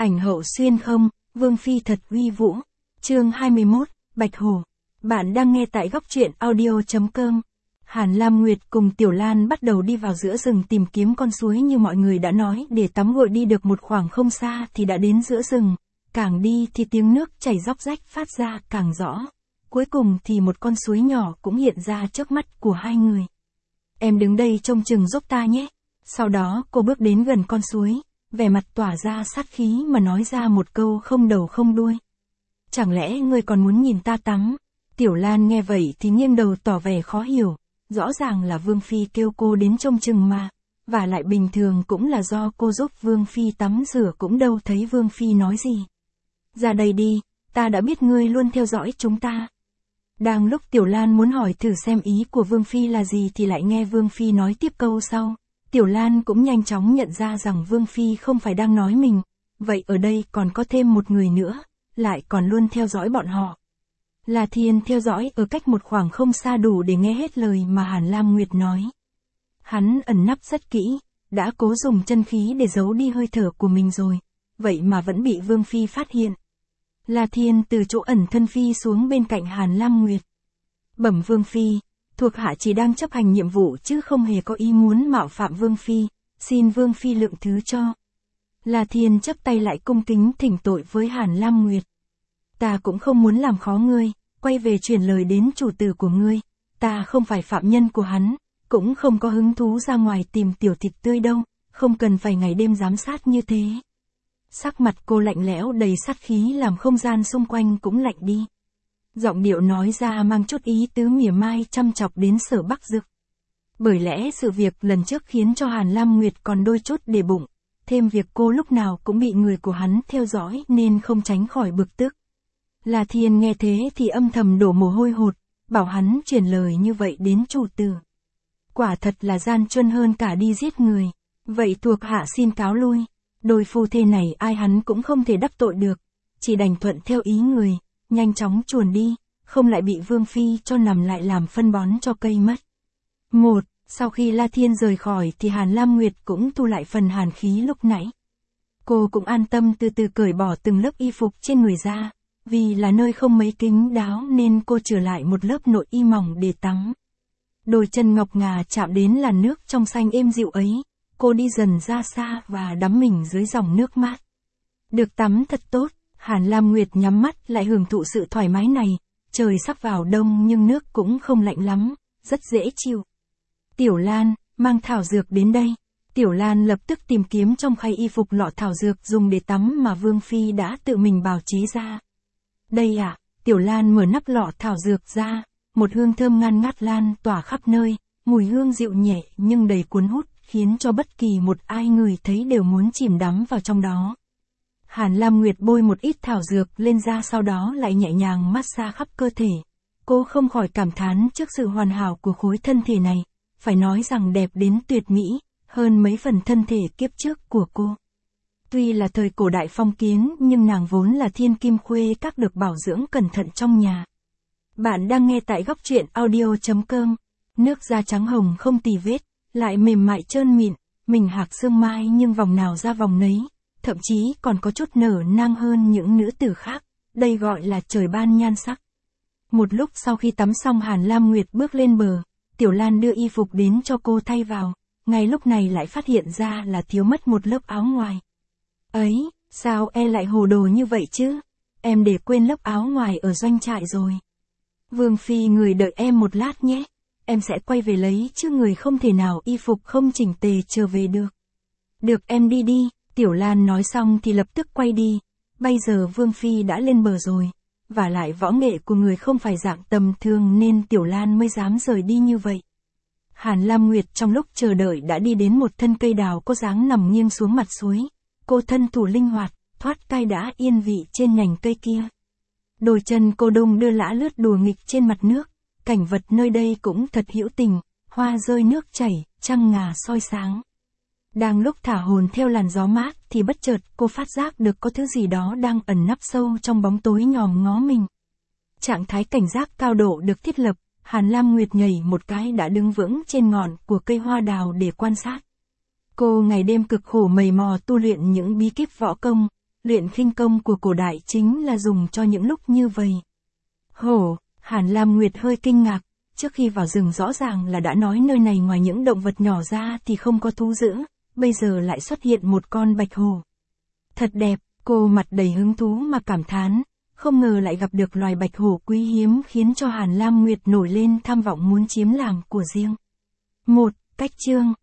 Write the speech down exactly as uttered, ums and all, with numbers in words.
Ảnh hậu xuyên không, Vương Phi thật uy vũ. Chương hai mươi mốt, Bạch Hổ. Bạn đang nghe tại góc truyện audio chấm com. Hàn Lam Nguyệt cùng Tiểu Lan bắt đầu đi vào giữa rừng tìm kiếm con suối như mọi người đã nói, để tắm gội. Đi được một khoảng không xa thì đã đến giữa rừng. Càng đi thì tiếng nước chảy róc rách phát ra càng rõ. Cuối cùng thì một con suối nhỏ cũng hiện ra trước mắt của hai người. Em đứng đây trông chừng giúp ta nhé. Sau đó cô bước đến gần con suối, vẻ mặt tỏa ra sát khí mà nói ra một câu không đầu không đuôi. Chẳng lẽ ngươi còn muốn nhìn ta tắm? Tiểu Lan nghe vậy thì nghiêng đầu tỏ vẻ khó hiểu. Rõ ràng là Vương Phi kêu cô đến trông chừng mà. Và lại bình thường cũng là do cô giúp Vương Phi tắm rửa, cũng đâu thấy Vương Phi nói gì. Ra đây đi, ta đã biết ngươi luôn theo dõi chúng ta. Đang lúc Tiểu Lan muốn hỏi thử xem ý của Vương Phi là gì thì lại nghe Vương Phi nói tiếp câu sau. Tiểu Lan cũng nhanh chóng nhận ra rằng Vương Phi không phải đang nói mình. Vậy ở đây còn có thêm một người nữa, lại còn luôn theo dõi bọn họ. La Thiên theo dõi ở cách một khoảng không xa đủ để nghe hết lời mà Hàn Lam Nguyệt nói. Hắn ẩn nấp rất kỹ, đã cố dùng chân khí để giấu đi hơi thở của mình rồi, vậy mà vẫn bị Vương Phi phát hiện. La Thiên từ chỗ ẩn thân phi xuống bên cạnh Hàn Lam Nguyệt. Bẩm Vương Phi, thuộc hạ chỉ đang chấp hành nhiệm vụ chứ không hề có ý muốn mạo phạm Vương Phi, xin Vương Phi lượng thứ cho. La Thiên chắp tay lại cung kính thỉnh tội với Hàn Lam Nguyệt. Ta cũng không muốn làm khó ngươi, quay về truyền lời đến chủ tử của ngươi, ta không phải phạm nhân của hắn, cũng không có hứng thú ra ngoài tìm tiểu thịt tươi đâu, không cần phải ngày đêm giám sát như thế. Sắc mặt cô lạnh lẽo đầy sát khí làm không gian xung quanh cũng lạnh đi. Giọng điệu nói ra mang chút ý tứ mỉa mai chăm chọc đến Sở Bắc Dực. Bởi lẽ sự việc lần trước khiến cho Hàn Lam Nguyệt còn đôi chút để bụng, thêm việc cô lúc nào cũng bị người của hắn theo dõi nên không tránh khỏi bực tức. La Thiên nghe thế thì âm thầm đổ mồ hôi hột, bảo hắn truyền lời như vậy đến chủ tử. Quả thật là gian truân hơn cả đi giết người. Vậy thuộc hạ xin cáo lui. Đôi phu thê này ai hắn cũng không thể đắc tội được, chỉ đành thuận theo ý người, nhanh chóng chuồn đi, không lại bị Vương Phi cho nằm lại làm phân bón cho cây mất. Một, sau khi La Thiên rời khỏi thì Hàn Lam Nguyệt cũng thu lại phần hàn khí lúc nãy. Cô cũng an tâm từ từ cởi bỏ từng lớp y phục trên người ra, vì là nơi không mấy kín đáo nên cô trở lại một lớp nội y mỏng để tắm. Đôi chân ngọc ngà chạm đến làn nước trong xanh êm dịu ấy. Cô đi dần ra xa và đắm mình dưới dòng nước mát. Được tắm thật tốt, Hàn Lam Nguyệt nhắm mắt lại hưởng thụ sự thoải mái này. Trời sắp vào đông nhưng nước cũng không lạnh lắm, rất dễ chịu. Tiểu Lan, mang thảo dược đến đây. Tiểu Lan lập tức tìm kiếm trong khay y phục lọ thảo dược dùng để tắm mà Vương Phi đã tự mình bào chế ra. Đây à, Tiểu Lan mở nắp lọ thảo dược ra, một hương thơm ngan ngát lan tỏa khắp nơi, mùi hương dịu nhẹ nhưng đầy cuốn hút, khiến cho bất kỳ một ai người thấy đều muốn chìm đắm vào trong đó. Hàn Lam Nguyệt bôi một ít thảo dược lên da, sau đó lại nhẹ nhàng massage khắp cơ thể. Cô không khỏi cảm thán trước sự hoàn hảo của khối thân thể này, phải nói rằng đẹp đến tuyệt mỹ, hơn mấy phần thân thể kiếp trước của cô. Tuy là thời cổ đại phong kiến nhưng nàng vốn là thiên kim khuê các được bảo dưỡng cẩn thận trong nhà. Bạn đang nghe tại góc truyện audio chấm com. Nước da trắng hồng không tì vết, lại mềm mại trơn mịn, mình hạc sương mai nhưng vòng nào ra vòng nấy, thậm chí còn có chút nở nang hơn những nữ tử khác, đây gọi là trời ban nhan sắc. Một lúc sau khi tắm xong Hàn Lam Nguyệt bước lên bờ, Tiểu Lan đưa y phục đến cho cô thay vào, ngay lúc này lại phát hiện ra là thiếu mất một lớp áo ngoài. Ấy, sao em lại hồ đồ như vậy chứ? Em để quên lớp áo ngoài ở doanh trại rồi. Vương Phi người đợi em một lát nhé. Em sẽ quay về lấy chứ người không thể nào y phục không chỉnh tề trở về được. Được, em đi đi, Tiểu Lan nói xong thì lập tức quay đi. Bây giờ Vương Phi đã lên bờ rồi, và lại võ nghệ của người không phải dạng tầm thường nên Tiểu Lan mới dám rời đi như vậy. Hàn Lam Nguyệt trong lúc chờ đợi đã đi đến một thân cây đào có dáng nằm nghiêng xuống mặt suối. Cô thân thủ linh hoạt, thoát cai đã yên vị trên nhành cây kia. Đôi chân cô đung đưa lã lướt đùa nghịch trên mặt nước. Cảnh vật nơi đây cũng thật hữu tình, hoa rơi nước chảy, trăng ngà soi sáng. Đang lúc thả hồn theo làn gió mát thì bất chợt cô phát giác được có thứ gì đó đang ẩn nấp sâu trong bóng tối nhòm ngó mình. Trạng thái cảnh giác cao độ được thiết lập, Hàn Lam Nguyệt nhảy một cái đã đứng vững trên ngọn của cây hoa đào để quan sát. Cô ngày đêm cực khổ mày mò tu luyện những bí kíp võ công, luyện khinh công của cổ đại chính là dùng cho những lúc như vậy. Hổ, Hàn Lam Nguyệt hơi kinh ngạc, trước khi vào rừng rõ ràng là đã nói nơi này ngoài những động vật nhỏ ra thì không có thú dữ, bây giờ lại xuất hiện một con bạch hổ. Thật đẹp, cô mặt đầy hứng thú mà cảm thán, không ngờ lại gặp được loài bạch hổ quý hiếm khiến cho Hàn Lam Nguyệt nổi lên tham vọng muốn chiếm làm của riêng. Một, cách chương.